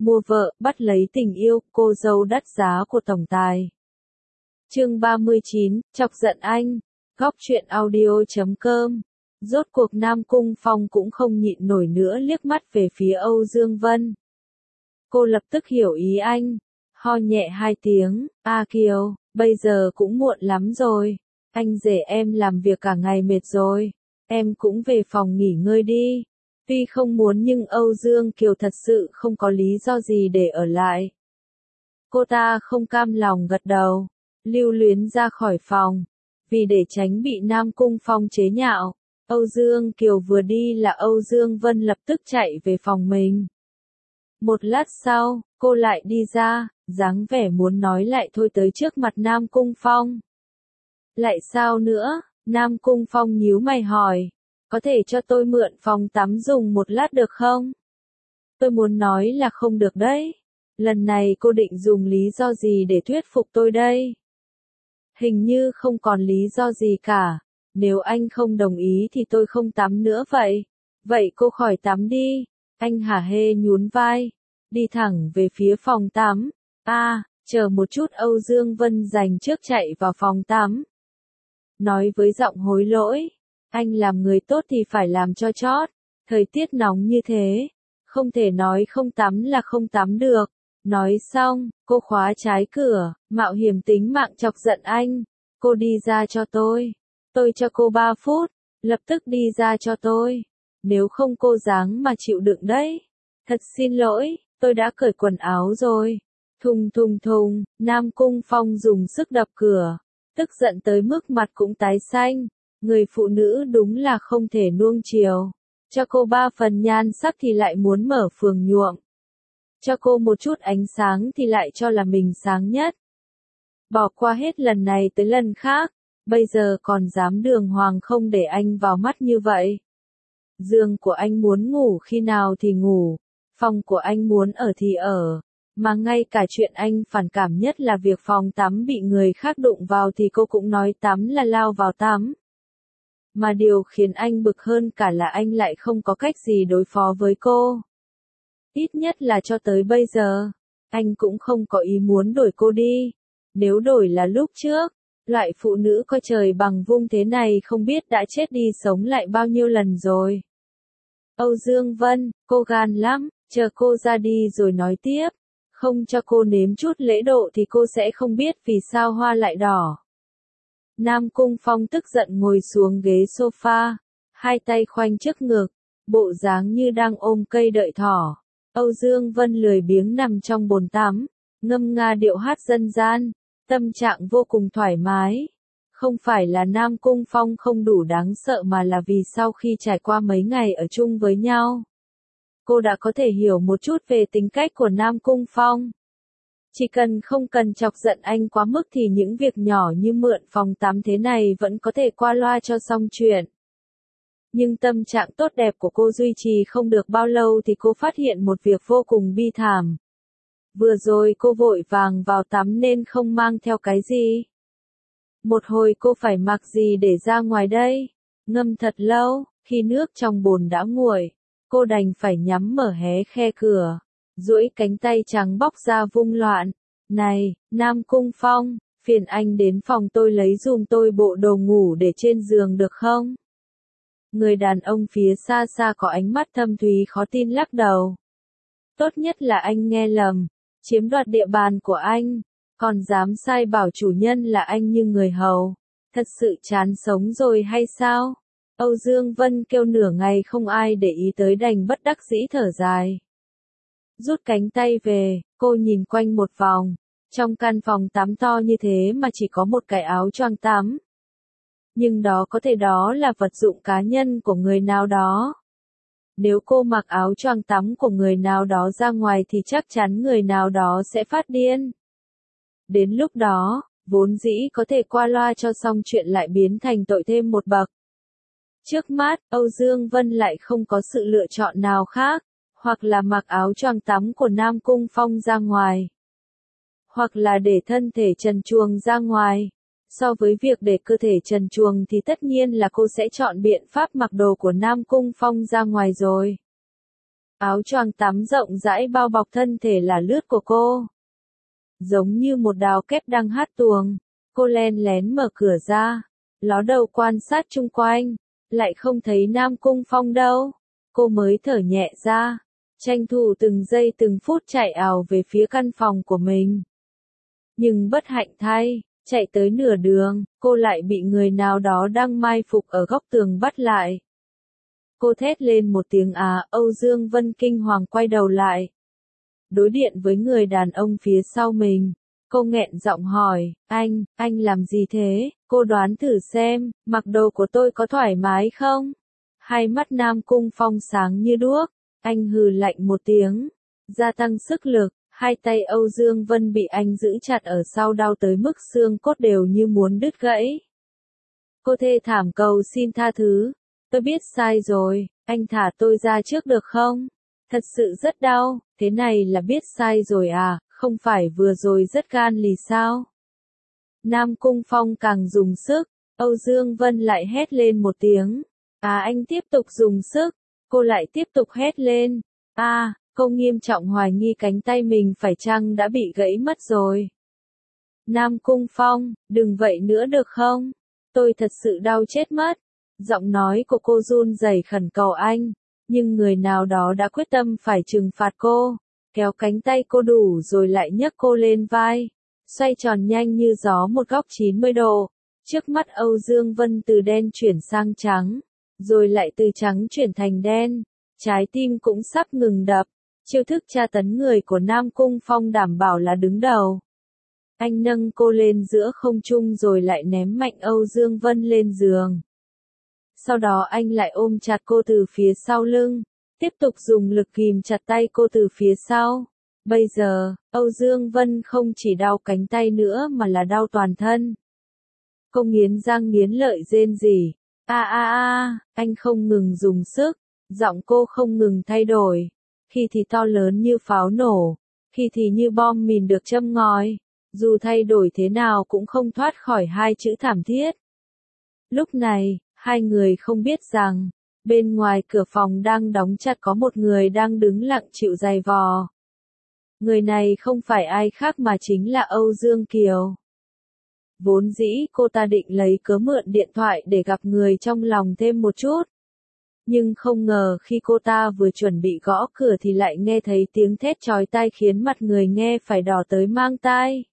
Mua vợ, bắt lấy tình yêu, cô dâu đắt giá của tổng tài. Chương 39, chọc giận anh. Góc truyện audio.com. Rốt cuộc Nam Cung Phong cũng không nhịn nổi nữa liếc mắt về phía Âu Dương Vân. Cô lập tức hiểu ý anh, ho nhẹ hai tiếng, "A Kiều, bây giờ cũng muộn lắm rồi, anh rể em làm việc cả ngày mệt rồi, em cũng về phòng nghỉ ngơi đi." Tuy không muốn nhưng Âu Dương Kiều thật sự không có lý do gì để ở lại. Cô ta không cam lòng gật đầu, lưu luyến ra khỏi phòng. Vì để tránh bị Nam Cung Phong chế nhạo, Âu Dương Kiều vừa đi là Âu Dương Vân lập tức chạy về phòng mình. Một lát sau, cô lại đi ra, dáng vẻ muốn nói lại thôi tới trước mặt Nam Cung Phong. "Lại sao nữa?" Nam Cung Phong nhíu mày hỏi. "Có thể cho tôi mượn phòng tắm dùng một lát được không?" "Tôi muốn nói là không được đấy. Lần này cô định dùng lý do gì để thuyết phục tôi đây?" "Hình như không còn lý do gì cả. Nếu anh không đồng ý thì tôi không tắm nữa vậy." "Vậy cô khỏi tắm đi." Anh hả hê nhún vai, đi thẳng về phía phòng tắm. Chờ một chút." Âu Dương Vân giành trước chạy vào phòng tắm. Nói với giọng hối lỗi, "Anh làm người tốt thì phải làm cho chót. Thời tiết nóng như thế, không thể nói không tắm là không tắm được." Nói xong, cô khóa trái cửa, mạo hiểm tính mạng chọc giận anh. "Cô đi ra cho tôi. Tôi cho cô 3 phút, lập tức đi ra cho tôi. Nếu không cô ráng mà chịu đựng đấy." "Thật xin lỗi, tôi đã cởi quần áo rồi." Thùng thùng thùng, Nam Cung Phong dùng sức đập cửa, tức giận tới mức mặt cũng tái xanh. Người phụ nữ đúng là không thể nuông chiều. Cho cô 3 phần nhan sắc thì lại muốn mở phường nhuộm. Cho cô một chút ánh sáng thì lại cho là mình sáng nhất. Bỏ qua hết lần này tới lần khác, bây giờ còn dám đường hoàng không để anh vào mắt như vậy. Giường của anh muốn ngủ khi nào thì ngủ, phòng của anh muốn ở thì ở, mà ngay cả chuyện anh phản cảm nhất là việc phòng tắm bị người khác đụng vào thì cô cũng nói tắm là lao vào tắm. Mà điều khiến anh bực hơn cả là anh lại không có cách gì đối phó với cô. Ít nhất là cho tới bây giờ, anh cũng không có ý muốn đổi cô đi. Nếu đổi là lúc trước, loại phụ nữ coi trời bằng vung thế này không biết đã chết đi sống lại bao nhiêu lần rồi. "Âu Dương Vân, cô gan lắm, chờ cô ra đi rồi nói tiếp. Không cho cô nếm chút lễ độ thì cô sẽ không biết vì sao hoa lại đỏ." Nam Cung Phong tức giận ngồi xuống ghế sofa, hai tay khoanh trước ngực, bộ dáng như đang ôm cây đợi thỏ. Âu Dương Vân lười biếng nằm trong bồn tắm, ngâm nga điệu hát dân gian, tâm trạng vô cùng thoải mái. Không phải là Nam Cung Phong không đủ đáng sợ mà là vì sau khi trải qua mấy ngày ở chung với nhau, cô đã có thể hiểu một chút về tính cách của Nam Cung Phong. Chỉ cần không cần chọc giận anh quá mức thì những việc nhỏ như mượn phòng tắm thế này vẫn có thể qua loa cho xong chuyện. Nhưng tâm trạng tốt đẹp của cô duy trì không được bao lâu thì cô phát hiện một việc vô cùng bi thảm. Vừa rồi cô vội vàng vào tắm nên không mang theo cái gì. Một hồi cô phải mặc gì để ra ngoài đây? Ngâm thật lâu, khi nước trong bồn đã nguội, cô đành phải nhắm mở hé khe cửa, duỗi cánh tay trắng bóc ra vung loạn. "Này, Nam Cung Phong, phiền anh đến phòng tôi lấy giùm tôi bộ đồ ngủ để trên giường được không?" Người đàn ông phía xa xa có ánh mắt thâm thúy khó tin lắc đầu. "Tốt nhất là anh nghe lầm, chiếm đoạt địa bàn của anh, còn dám sai bảo chủ nhân là anh như người hầu. Thật sự chán sống rồi hay sao?" Âu Dương Vân kêu nửa ngày không ai để ý tới đành bất đắc dĩ thở dài. Rút cánh tay về, cô nhìn quanh một vòng. Trong căn phòng tắm to như thế mà chỉ có một cái áo choàng tắm. Nhưng đó có thể đó là vật dụng cá nhân của người nào đó. Nếu cô mặc áo choàng tắm của người nào đó ra ngoài thì chắc chắn người nào đó sẽ phát điên. Đến lúc đó, vốn dĩ có thể qua loa cho xong chuyện lại biến thành tội thêm một bậc. Trước mắt, Âu Dương Vân lại không có sự lựa chọn nào khác, hoặc là mặc áo choàng tắm của Nam Cung Phong ra ngoài, hoặc là để thân thể trần truồng ra ngoài. So với việc để cơ thể trần truồng thì tất nhiên là cô sẽ chọn biện pháp mặc đồ của Nam Cung Phong ra ngoài rồi. Áo choàng tắm rộng rãi bao bọc thân thể là lướt của cô. Giống như một đào kép đang hát tuồng, cô len lén mở cửa ra, ló đầu quan sát chung quanh, lại không thấy Nam Cung Phong đâu. Cô mới thở nhẹ ra, tranh thủ từng giây từng phút chạy ào về phía căn phòng của mình. Nhưng bất hạnh thay, chạy tới nửa đường, cô lại bị người nào đó đang mai phục ở góc tường bắt lại. Cô thét lên một tiếng Âu Dương Vân kinh hoàng quay đầu lại. Đối điện với người đàn ông phía sau mình, cô nghẹn giọng hỏi, anh làm gì thế? Cô đoán thử xem, mặc đồ của tôi có thoải mái không? Hai mắt Nam Cung Phong sáng như đuốc, anh hừ lạnh một tiếng, gia tăng sức lực, hai tay Âu Dương Vân bị anh giữ chặt ở sau đau tới mức xương cốt đều như muốn đứt gãy. Cô thê thảm cầu xin tha thứ, tôi biết sai rồi, anh thả tôi ra trước được không? Thật sự rất đau, thế này là biết sai rồi không phải vừa rồi rất gan lì sao? Nam Cung Phong càng dùng sức, Âu Dương Vân lại hét lên một tiếng. Anh tiếp tục dùng sức, cô lại tiếp tục hét lên. Cô nghiêm trọng hoài nghi cánh tay mình phải chăng đã bị gãy mất rồi. Nam Cung Phong, đừng vậy nữa được không? Tôi thật sự đau chết mất. Giọng nói của cô run rẩy khẩn cầu anh, nhưng người nào đó đã quyết tâm phải trừng phạt cô, kéo cánh tay cô đủ rồi lại nhấc cô lên vai, xoay tròn nhanh như gió một góc 90 độ. Trước mắt Âu Dương Vân từ đen chuyển sang trắng, rồi lại từ trắng chuyển thành đen, trái tim cũng sắp ngừng đập. Chiêu thức tra tấn người của Nam Cung Phong đảm bảo là đứng đầu. Anh nâng cô lên giữa không trung rồi lại ném mạnh Âu Dương Vân lên giường. Sau đó anh lại ôm chặt cô từ phía sau lưng, tiếp tục dùng lực ghìm chặt tay cô từ phía sau. Bây giờ, Âu Dương Vân không chỉ đau cánh tay nữa mà là đau toàn thân. Cô nghiến răng nghiến lợi rên rỉ. Anh không ngừng dùng sức, giọng cô không ngừng thay đổi. Khi thì to lớn như pháo nổ, khi thì như bom mìn được châm ngòi. Dù thay đổi thế nào cũng không thoát khỏi hai chữ thảm thiết. Lúc này, hai người không biết rằng, bên ngoài cửa phòng đang đóng chặt có một người đang đứng lặng chịu giày vò. Người này không phải ai khác mà chính là Âu Dương Kiều. Vốn dĩ cô ta định lấy cớ mượn điện thoại để gặp người trong lòng thêm một chút. Nhưng không ngờ khi cô ta vừa chuẩn bị gõ cửa thì lại nghe thấy tiếng thét chói tai khiến mặt người nghe phải đỏ tới mang tai.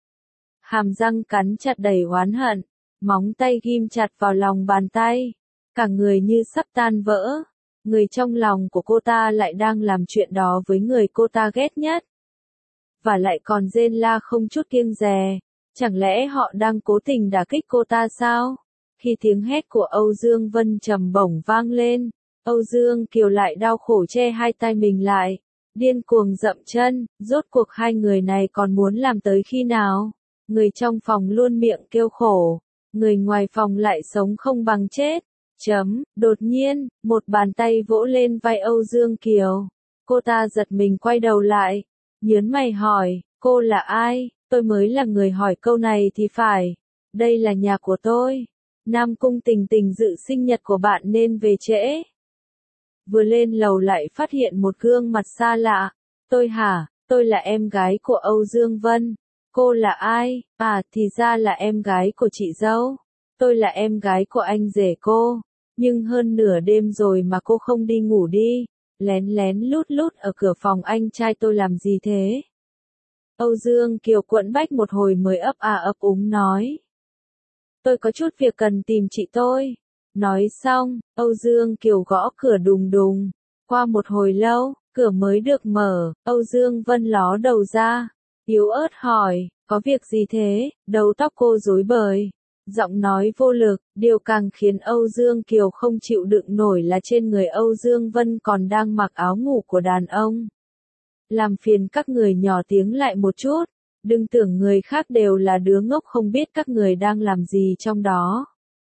Hàm răng cắn chặt đầy oán hận, móng tay ghim chặt vào lòng bàn tay, cả người như sắp tan vỡ. Người trong lòng của cô ta lại đang làm chuyện đó với người cô ta ghét nhất. Và lại còn rên la không chút kiêng dè, chẳng lẽ họ đang cố tình đả kích cô ta sao? Khi tiếng hét của Âu Dương Vân trầm bổng vang lên, Âu Dương Kiều lại đau khổ che hai tay mình lại, điên cuồng dậm chân, rốt cuộc hai người này còn muốn làm tới khi nào? Người trong phòng luôn miệng kêu khổ, người ngoài phòng lại sống không bằng chết. Đột nhiên, một bàn tay vỗ lên vai Âu Dương Kiều. Cô ta giật mình quay đầu lại, nhớn mày hỏi, cô là ai? Tôi mới là người hỏi câu này thì phải. Đây là nhà của tôi. Nam Cung Tình Tình dự sinh nhật của bạn nên về trễ. Vừa lên lầu lại phát hiện một gương mặt xa lạ. Tôi hả? Tôi là em gái của Âu Dương Vân. Cô là ai? Thì ra là em gái của chị dâu. Tôi là em gái của anh rể cô. Nhưng hơn nửa đêm rồi mà cô không đi ngủ đi. Lén lén lút lút ở cửa phòng anh trai tôi làm gì thế? Âu Dương Kiều quẫn bách một hồi mới ấp úng nói. Tôi có chút việc cần tìm chị tôi. Nói xong, Âu Dương Kiều gõ cửa đùng đùng. Qua một hồi lâu, cửa mới được mở, Âu Dương Vân ló đầu ra. Yếu ớt hỏi, có việc gì thế? Đầu tóc cô rối bời. Giọng nói vô lực, điều càng khiến Âu Dương Kiều không chịu đựng nổi là trên người Âu Dương Vân còn đang mặc áo ngủ của đàn ông. Làm phiền các người nhỏ tiếng lại một chút, đừng tưởng người khác đều là đứa ngốc không biết các người đang làm gì trong đó.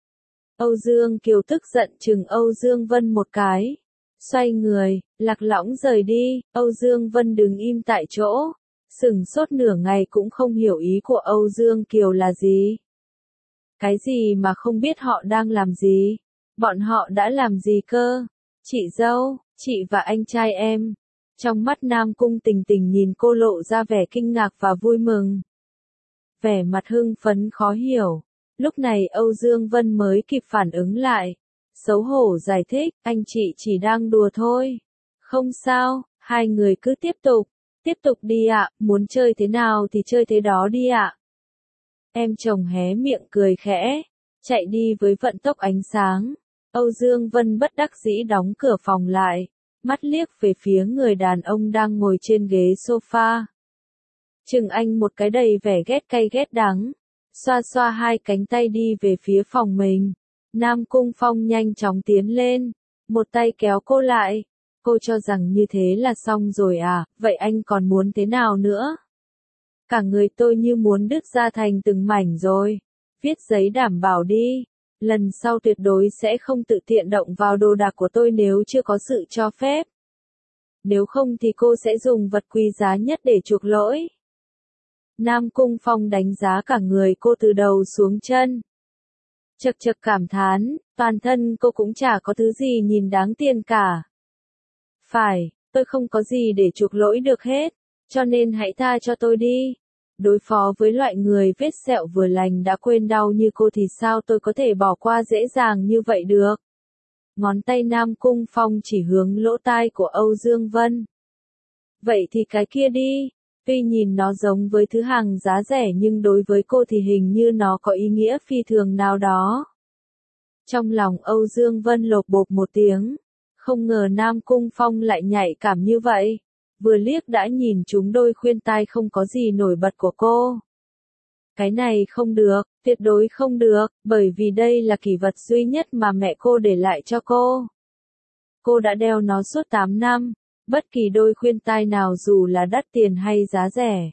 Âu Dương Kiều tức giận chừng Âu Dương Vân một cái, xoay người, lạc lõng rời đi. Âu Dương Vân đứng im tại chỗ, sửng sốt nửa ngày cũng không hiểu ý của Âu Dương Kiều là gì. Cái gì mà không biết họ đang làm gì? Bọn họ đã làm gì cơ? Chị dâu, Chị và anh trai em. Trong mắt Nam Cung Tình Tình nhìn cô lộ ra vẻ kinh ngạc và vui mừng. Vẻ mặt hưng phấn khó hiểu. Lúc này Âu Dương Vân mới kịp phản ứng lại. Xấu hổ giải thích, anh chị chỉ đang đùa thôi. Không sao, hai người cứ tiếp tục đi ạ, muốn chơi thế nào thì chơi thế đó đi ạ. Em chồng hé miệng cười khẽ, chạy đi với vận tốc ánh sáng. Âu Dương Vân bất đắc dĩ đóng cửa phòng lại, mắt liếc về phía người đàn ông đang ngồi trên ghế sofa. Chừng anh một cái đầy vẻ ghét cay ghét đắng, xoa xoa hai cánh tay đi về phía phòng mình. Nam Cung Phong nhanh chóng tiến lên, một tay kéo cô lại. Cô cho rằng như thế là xong rồi à, vậy anh còn muốn thế nào nữa? Cả người tôi như muốn đứt ra thành từng mảnh rồi. Viết giấy đảm bảo đi. Lần sau tuyệt đối sẽ không tự tiện động vào đồ đạc của tôi nếu chưa có sự cho phép. Nếu không thì cô sẽ dùng vật quý giá nhất để chuộc lỗi. Nam Cung Phong đánh giá cả người cô từ đầu xuống chân. Chật chật cảm thán, toàn thân cô cũng chả có thứ gì nhìn đáng tiền cả. Phải, tôi không có gì để chuộc lỗi được hết, cho nên hãy tha cho tôi đi. Đối phó với loại người vết sẹo vừa lành đã quên đau như cô thì sao tôi có thể bỏ qua dễ dàng như vậy được. Ngón tay Nam Cung Phong chỉ hướng lỗ tai của Âu Dương Vân. Vậy thì cái kia đi, tuy nhìn nó giống với thứ hàng giá rẻ nhưng đối với cô thì hình như nó có ý nghĩa phi thường nào đó. Trong lòng Âu Dương Vân lột bột một tiếng, không ngờ Nam Cung Phong lại nhạy cảm như vậy. Vừa liếc đã nhìn trúng đôi khuyên tai không có gì nổi bật của cô. Cái này không được, tuyệt đối không được, bởi vì đây là kỷ vật duy nhất mà mẹ cô để lại cho cô. Cô đã đeo nó suốt 8 năm, bất kỳ đôi khuyên tai nào dù là đắt tiền hay giá rẻ.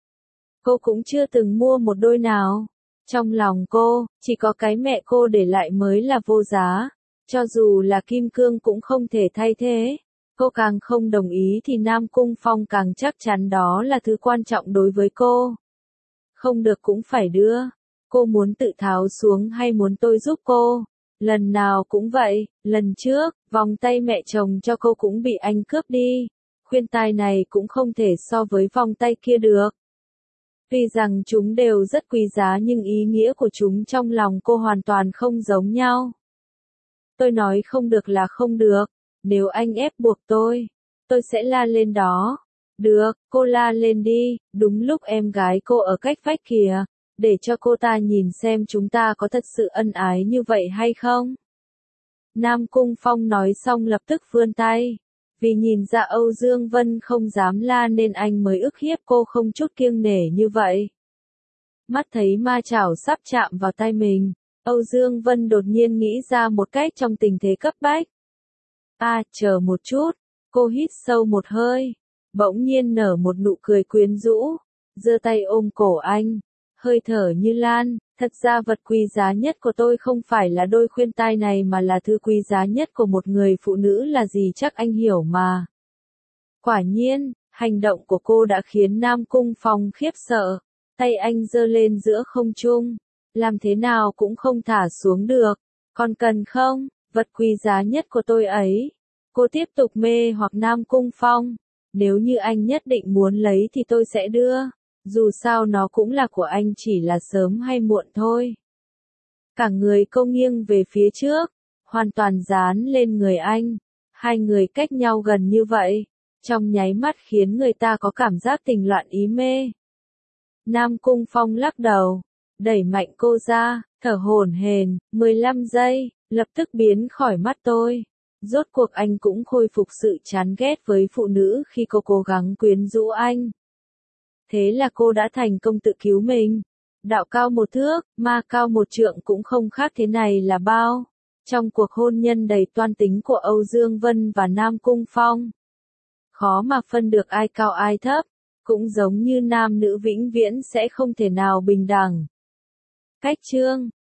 Cô cũng chưa từng mua một đôi nào. Trong lòng cô, chỉ có cái mẹ cô để lại mới là vô giá, cho dù là kim cương cũng không thể thay thế. Cô càng không đồng ý thì Nam Cung Phong càng chắc chắn đó là thứ quan trọng đối với cô. Không được cũng phải đưa. Cô muốn tự tháo xuống hay muốn tôi giúp cô? Lần nào cũng vậy, lần trước, vòng tay mẹ chồng cho cô cũng bị anh cướp đi. Khuyên tai này cũng không thể so với vòng tay kia được. Tuy rằng chúng đều rất quý giá nhưng ý nghĩa của chúng trong lòng cô hoàn toàn không giống nhau. Tôi nói không được là không được. Nếu anh ép buộc tôi sẽ la lên đó. Được, cô la lên đi, đúng lúc em gái cô ở cách vách kìa, để cho cô ta nhìn xem chúng ta có thật sự ân ái như vậy hay không. Nam Cung Phong nói xong lập tức vươn tay. Vì nhìn ra Âu Dương Vân không dám la nên anh mới ức hiếp cô không chút kiêng nể như vậy. Mắt thấy ma chảo sắp chạm vào tay mình, Âu Dương Vân đột nhiên nghĩ ra một cách trong tình thế cấp bách. Chờ một chút, cô hít sâu một hơi, bỗng nhiên nở một nụ cười quyến rũ, giơ tay ôm cổ anh, hơi thở như lan, thật ra vật quý giá nhất của tôi không phải là đôi khuyên tai này mà là thứ quý giá nhất của một người phụ nữ là gì chắc anh hiểu mà. Quả nhiên, hành động của cô đã khiến Nam Cung Phong khiếp sợ, tay anh giơ lên giữa không trung, làm thế nào cũng không thả xuống được, còn cần không? Vật quý giá nhất của tôi ấy. Cô tiếp tục mê hoặc Nam Cung Phong. Nếu như anh nhất định muốn lấy thì tôi sẽ đưa. Dù sao nó cũng là của anh chỉ là sớm hay muộn thôi. Cả người cô nghiêng về phía trước, hoàn toàn dán lên người anh. Hai người cách nhau gần như vậy, trong nháy mắt khiến người ta có cảm giác tình loạn ý mê. Nam Cung Phong lắc đầu, đẩy mạnh cô ra, thở hổn hển, 15 giây, lập tức biến khỏi mắt tôi. Rốt cuộc anh cũng khôi phục sự chán ghét với phụ nữ khi cô cố gắng quyến rũ anh. Thế là cô đã thành công tự cứu mình. Đạo cao một thước, ma cao một trượng cũng không khác thế này là bao. Trong cuộc hôn nhân đầy toan tính của Âu Dương Vân và Nam Cung Phong, khó mà phân được ai cao ai thấp, cũng giống như nam nữ vĩnh viễn sẽ không thể nào bình đẳng. Cách chương